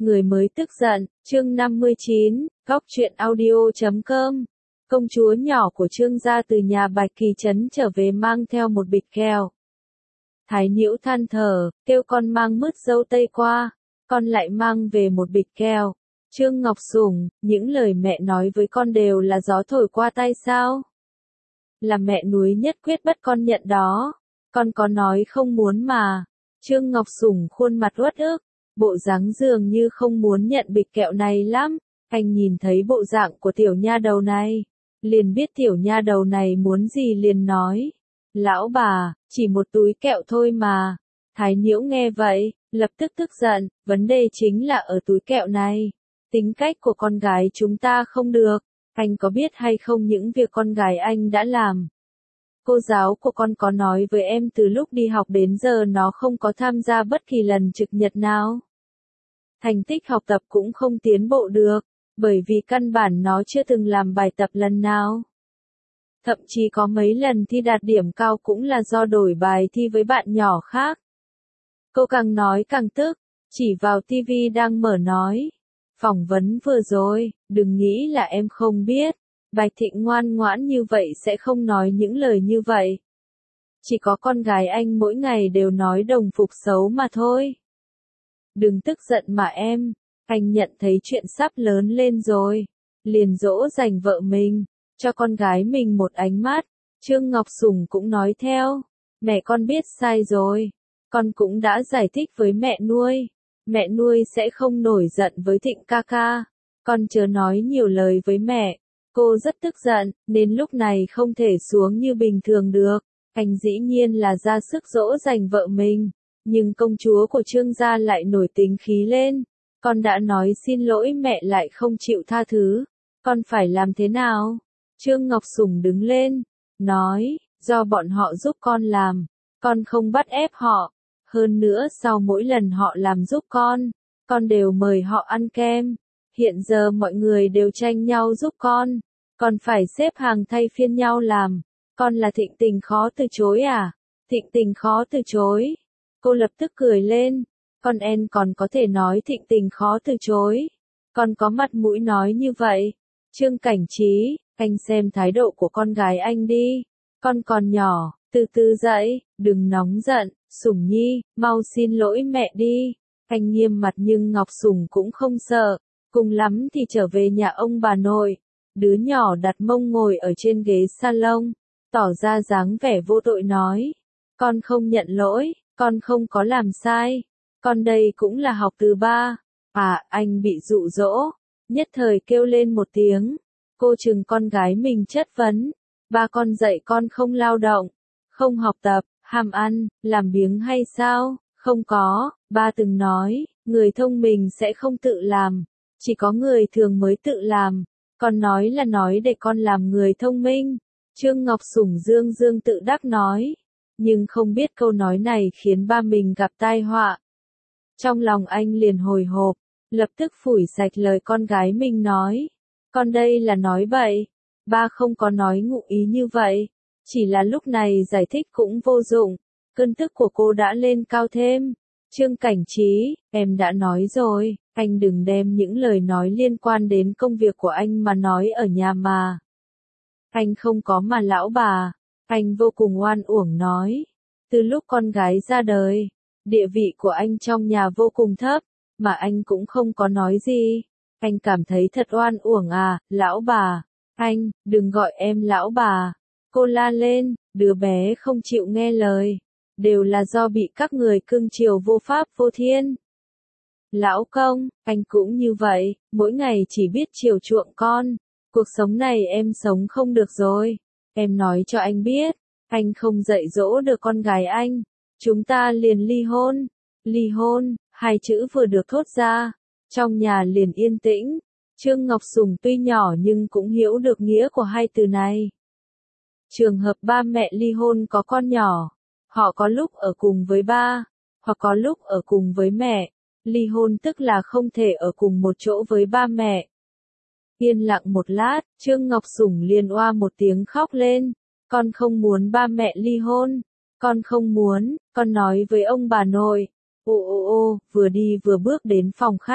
Người mới tức giận, chương 59, Góc truyện audio.com. Công chúa nhỏ của Trương gia từ nhà Bạch Kỳ Trấn trở về mang theo một bịch kẹo. Thái Nhiễu than thở, kêu con mang mứt dâu tây qua, con lại mang về một bịch kẹo. Trương Ngọc Sủng, những lời mẹ nói với con đều là gió thổi qua tay sao? Là mẹ núi nhất quyết bắt con nhận đó, con có nói không muốn mà. Trương Ngọc Sủng khuôn mặt uất ức, bộ dáng dường như không muốn nhận bịch kẹo này lắm. Anh nhìn thấy bộ dạng của tiểu nha đầu này, liền biết tiểu nha đầu này muốn gì liền nói. Lão bà, chỉ một túi kẹo thôi mà. Thái Nhiễu nghe vậy, lập tức tức giận, vấn đề chính là ở túi kẹo này. Tính cách của con gái chúng ta không được, anh có biết hay không những việc con gái anh đã làm. Cô giáo của con có nói với em từ lúc đi học đến giờ nó không có tham gia bất kỳ lần trực nhật nào. Thành tích học tập cũng không tiến bộ được, bởi vì căn bản nó chưa từng làm bài tập lần nào. Thậm chí có mấy lần thi đạt điểm cao cũng là do đổi bài thi với bạn nhỏ khác. Cô càng nói càng tức, chỉ vào tivi đang mở nói. Phỏng vấn vừa rồi, đừng nghĩ là em không biết. Bạch Thịnh ngoan ngoãn như vậy sẽ không nói những lời như vậy. Chỉ có con gái anh mỗi ngày đều nói đồng phục xấu mà thôi. Đừng tức giận mà em, anh nhận thấy chuyện sắp lớn lên rồi. Liền dỗ dành vợ mình, cho con gái mình một ánh mắt. Trương Ngọc Sủng cũng nói theo. Mẹ con biết sai rồi. Con cũng đã giải thích với mẹ nuôi. Mẹ nuôi sẽ không nổi giận với Thịnh ca ca. Con chớ nói nhiều lời với mẹ. Cô rất tức giận, nên lúc này không thể xuống như bình thường được. Anh dĩ nhiên là ra sức dỗ dành vợ mình. Nhưng công chúa của Trương gia lại nổi tính khí lên. Con đã nói xin lỗi mẹ lại không chịu tha thứ. Con phải làm thế nào? Trương Ngọc Sủng đứng lên, nói, do bọn họ giúp con làm. Con không bắt ép họ. Hơn nữa sau mỗi lần họ làm giúp con đều mời họ ăn kem. Hiện giờ mọi người đều tranh nhau giúp con phải xếp hàng thay phiên nhau làm. Con là Thịnh Tình khó từ chối à? Thịnh Tình khó từ chối. Cô lập tức cười lên. Con en còn có thể nói Thịnh Tình khó từ chối. Con có mặt mũi nói như vậy. Trương Cảnh Trí, anh xem thái độ của con gái anh đi. Con còn nhỏ, từ từ dậy, đừng nóng giận. Sủng Nhi, mau xin lỗi mẹ đi. Anh nghiêm mặt nhưng Ngọc Sủng cũng không sợ. Cùng lắm thì trở về nhà ông bà nội. Đứa nhỏ đặt mông ngồi ở trên ghế salon, tỏ ra dáng vẻ vô tội nói. Con không nhận lỗi, con không có làm sai. Con đây cũng là học từ ba. À, anh bị dụ dỗ. Nhất thời kêu lên một tiếng. Cô trừng con gái mình chất vấn. Ba con dạy con không lao động, không học tập, ham ăn, làm biếng hay sao? Không có, ba từng nói, người thông minh sẽ không tự làm. Chỉ có người thường mới tự làm. Con nói là nói để con làm người thông minh. Trương Ngọc Sủng dương dương tự đắc nói. Nhưng không biết câu nói này khiến ba mình gặp tai họa. Trong lòng anh liền hồi hộp, lập tức phủi sạch lời con gái mình nói. Con đây là nói bậy. Ba không có nói ngụ ý như vậy. Chỉ là lúc này giải thích cũng vô dụng. Cơn tức của cô đã lên cao thêm. Trương Cảnh Trí, em đã nói rồi, anh đừng đem những lời nói liên quan đến công việc của anh mà nói ở nhà mà. Anh không có mà lão bà. Anh vô cùng oan uổng nói. Từ lúc con gái ra đời, địa vị của anh trong nhà vô cùng thấp, mà anh cũng không có nói gì. Anh cảm thấy thật oan uổng à, lão bà. Anh, đừng gọi em lão bà. Cô la lên, đứa bé không chịu nghe lời. Đều là do bị các người cưng chiều vô pháp vô thiên. Lão công, anh cũng như vậy, mỗi ngày chỉ biết chiều chuộng con. Cuộc sống này em sống không được rồi. Em nói cho anh biết, anh không dạy dỗ được con gái anh. Chúng ta liền ly hôn. Ly hôn, hai chữ vừa được thốt ra. Trong nhà liền yên tĩnh. Trương Ngọc Sủng tuy nhỏ nhưng cũng hiểu được nghĩa của hai từ này. Trường hợp ba mẹ ly hôn có con nhỏ. Họ có lúc ở cùng với ba, hoặc có lúc ở cùng với mẹ. Ly hôn tức là không thể ở cùng một chỗ với ba mẹ. Yên lặng một lát, Trương Ngọc Sủng liền oa một tiếng khóc lên. Con không muốn ba mẹ ly hôn. Con không muốn, con nói với ông bà nội. Ô ô ô, vừa đi vừa bước đến phòng khách.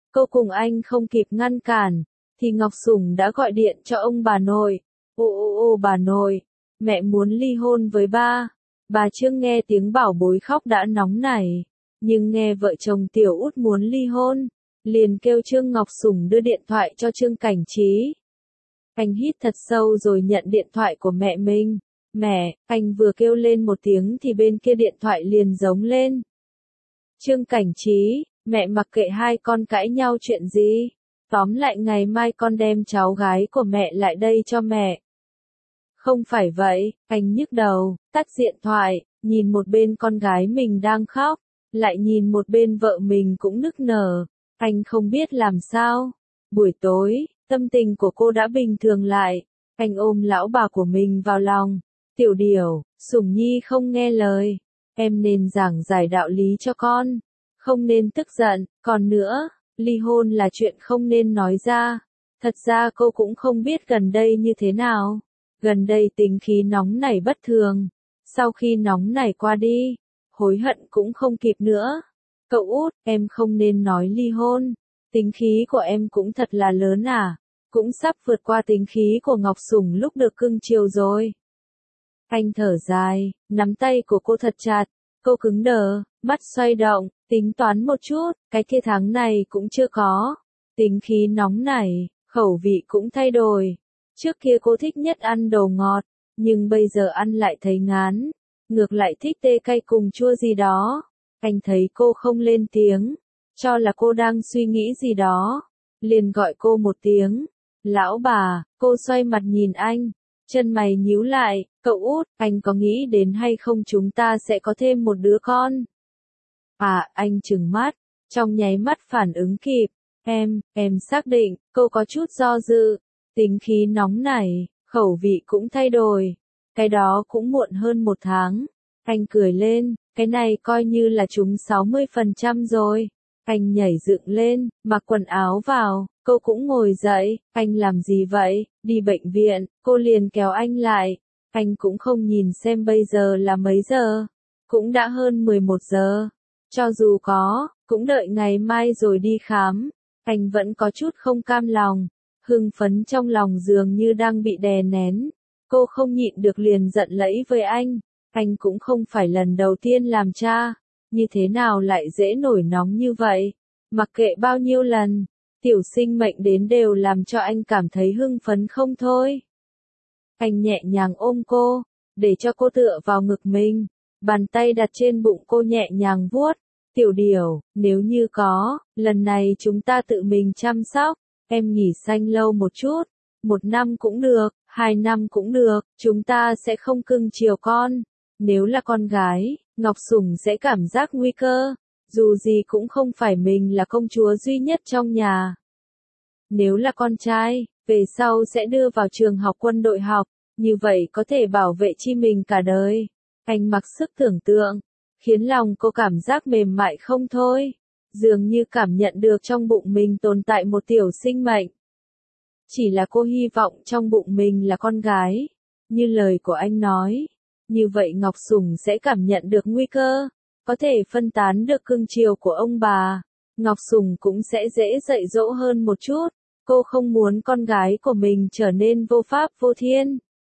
Cô cùng anh không kịp ngăn cản, thì Ngọc Sủng đã gọi điện cho ông bà nội. Ô bà nội, mẹ muốn ly hôn với ba. Bà Trương nghe tiếng bảo bối khóc đã nóng nảy, nhưng nghe vợ chồng Tiểu Út muốn ly hôn, liền kêu Trương Ngọc Sủng đưa điện thoại cho Trương Cảnh Trí. Anh hít thật sâu rồi nhận điện thoại của mẹ mình. Mẹ, anh vừa kêu lên một tiếng thì bên kia điện thoại liền giống lên. Trương Cảnh Trí, mẹ mặc kệ hai con cãi nhau chuyện gì. Tóm lại ngày mai con đem cháu gái của mẹ lại đây cho mẹ. Không phải vậy, anh nhức đầu, tắt điện thoại, nhìn một bên con gái mình đang khóc, lại nhìn một bên vợ mình cũng nức nở. Anh không biết làm sao. Buổi tối, tâm tình của cô đã bình thường lại. Anh ôm lão bà của mình vào lòng. Tiểu Điểu, Sủng Nhi không nghe lời. Em nên giảng giải đạo lý cho con. Không nên tức giận. Còn nữa, ly hôn là chuyện không nên nói ra. Thật ra cô cũng không biết gần đây như thế nào. Gần đây tính khí nóng nảy bất thường. Sau khi nóng nảy qua đi, hối hận cũng không kịp nữa. Cậu Út, em không nên nói ly hôn. Tính khí của em cũng thật là lớn à. Cũng sắp vượt qua tính khí của Ngọc Sủng lúc được cưng chiều rồi. Anh thở dài, nắm tay của cô thật chặt. Cô cứng đờ, mắt xoay động, tính toán một chút, cái kia tháng này cũng chưa có. Tính khí nóng nảy, khẩu vị cũng thay đổi. Trước kia cô thích nhất ăn đồ ngọt, nhưng bây giờ ăn lại thấy ngán. Ngược lại thích tê cay cùng chua gì đó. Anh thấy cô không lên tiếng, cho là cô đang suy nghĩ gì đó. Liền gọi cô một tiếng. Lão bà, cô xoay mặt nhìn anh. Chân mày nhíu lại, cậu Út, anh có nghĩ đến hay không chúng ta sẽ có thêm một đứa con? À, anh trừng mắt, trong nháy mắt phản ứng kịp. Em xác định, cô có chút do dự. Tính khí nóng nảy, khẩu vị cũng thay đổi. Cái đó cũng muộn hơn một tháng. Anh cười lên, cái này coi như là trúng 60% rồi. Anh nhảy dựng lên, mặc quần áo vào, cô cũng ngồi dậy. Anh làm gì vậy? Đi bệnh viện. Cô liền kéo anh lại. Anh cũng không nhìn xem bây giờ là mấy giờ. Cũng đã hơn 11 giờ. Cho dù có, cũng đợi ngày mai rồi đi khám. Anh vẫn có chút không cam lòng. Hưng phấn trong lòng dường như đang bị đè nén. Cô không nhịn được liền giận lẫy với anh. Anh cũng không phải lần đầu tiên làm cha. Như thế nào lại dễ nổi nóng như vậy? Mặc kệ bao nhiêu lần, tiểu sinh mệnh đến đều làm cho anh cảm thấy hưng phấn không thôi. Anh nhẹ nhàng ôm cô, để cho cô tựa vào ngực mình. Bàn tay đặt trên bụng cô nhẹ nhàng vuốt. Tiểu Điểu, nếu như có, lần này chúng ta tự mình chăm sóc. Em nghỉ sanh lâu một chút. 1 năm cũng được, 2 năm cũng được, chúng ta sẽ không cưng chiều con. Nếu là con gái, Ngọc Sủng sẽ cảm giác nguy cơ. Dù gì cũng không phải mình là công chúa duy nhất trong nhà. Nếu là con trai, về sau sẽ đưa vào trường học quân đội học. Như vậy có thể bảo vệ chi mình cả đời. Anh mặc sức tưởng tượng, khiến lòng cô cảm giác mềm mại không thôi. Dường như cảm nhận được trong bụng mình tồn tại một tiểu sinh mệnh. Chỉ là cô hy vọng trong bụng mình là con gái. Như lời của anh nói. Như vậy Ngọc Sủng sẽ cảm nhận được nguy cơ. Có thể phân tán được cưng chiều của ông bà. Ngọc Sủng cũng sẽ dễ dạy dỗ hơn một chút. Cô không muốn con gái của mình trở nên vô pháp vô thiên.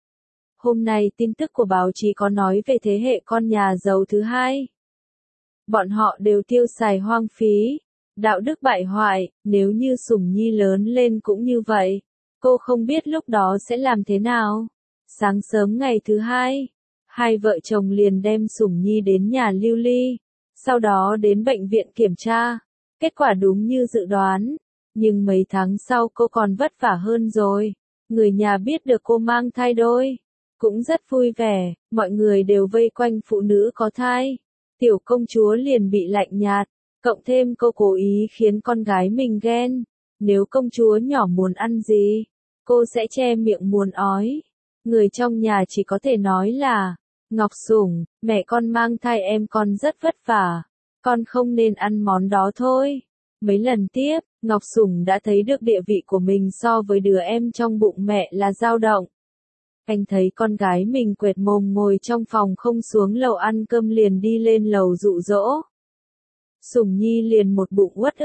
Hôm nay tin tức của báo chí có nói về thế hệ con nhà giàu thứ hai. Bọn họ đều tiêu xài hoang phí, đạo đức bại hoại, nếu như Sủng Nhi lớn lên cũng như vậy, cô không biết lúc đó sẽ làm thế nào. Sáng sớm ngày thứ hai, hai vợ chồng liền đem Sủng Nhi đến nhà Lưu Ly, sau đó đến bệnh viện kiểm tra, kết quả đúng như dự đoán, nhưng mấy tháng sau cô còn vất vả hơn rồi, người nhà biết được cô mang thai đôi, cũng rất vui vẻ, mọi người đều vây quanh phụ nữ có thai. Tiểu công chúa liền bị lạnh nhạt, cộng thêm cô cố ý khiến con gái mình ghen. Nếu công chúa nhỏ muốn ăn gì, cô sẽ che miệng muốn ói. Người trong nhà chỉ có thể nói là, Ngọc Sủng, mẹ con mang thai em con rất vất vả, con không nên ăn món đó thôi. Mấy lần tiếp, Ngọc Sủng đã thấy được địa vị của mình so với đứa em trong bụng mẹ là dao động. Anh thấy con gái mình quệt mồm ngồi trong phòng không xuống lầu ăn cơm liền đi lên lầu dụ dỗ. Sủng Nhi liền một bụng uất ức,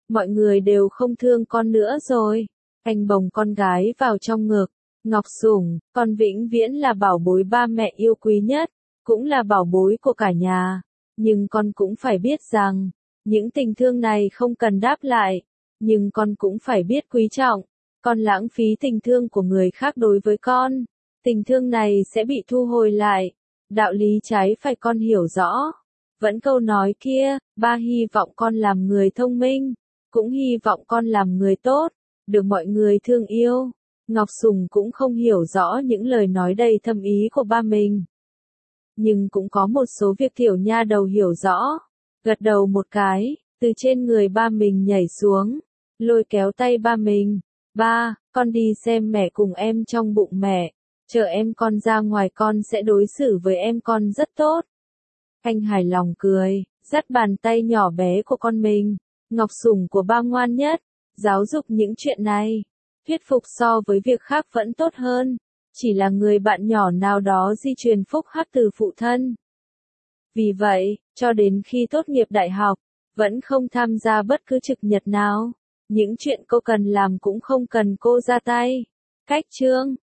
mọi người đều không thương con nữa rồi. Anh bồng con gái vào trong ngực. Ngọc Sủng, con vĩnh viễn là bảo bối ba mẹ yêu quý nhất, cũng là bảo bối của cả nhà. Nhưng con cũng phải biết rằng, những tình thương này không cần đáp lại, nhưng con cũng phải biết quý trọng. Con lãng phí tình thương của người khác đối với con, tình thương này sẽ bị thu hồi lại. Đạo lý trái phải con hiểu rõ. Vẫn câu nói kia, ba hy vọng con làm người thông minh, cũng hy vọng con làm người tốt, được mọi người thương yêu. Ngọc Sủng cũng không hiểu rõ những lời nói đầy thâm ý của ba mình. Nhưng cũng có một số việc tiểu nha đầu hiểu rõ. Gật đầu một cái, từ trên người ba mình nhảy xuống, lôi kéo tay ba mình. Ba, con đi xem mẹ cùng em trong bụng mẹ. Chờ em con ra ngoài con sẽ đối xử với em con rất tốt. Anh hài lòng cười, dắt bàn tay nhỏ bé của con mình. Ngọc Sủng của ba ngoan nhất, giáo dục những chuyện này. Thuyết phục so với việc khác vẫn tốt hơn. Chỉ là người bạn nhỏ nào đó di truyền phúc hắc từ phụ thân. Vì vậy, cho đến khi tốt nghiệp đại học, vẫn không tham gia bất cứ trực nhật nào. Những chuyện cô cần làm cũng không cần cô ra tay. Cách chương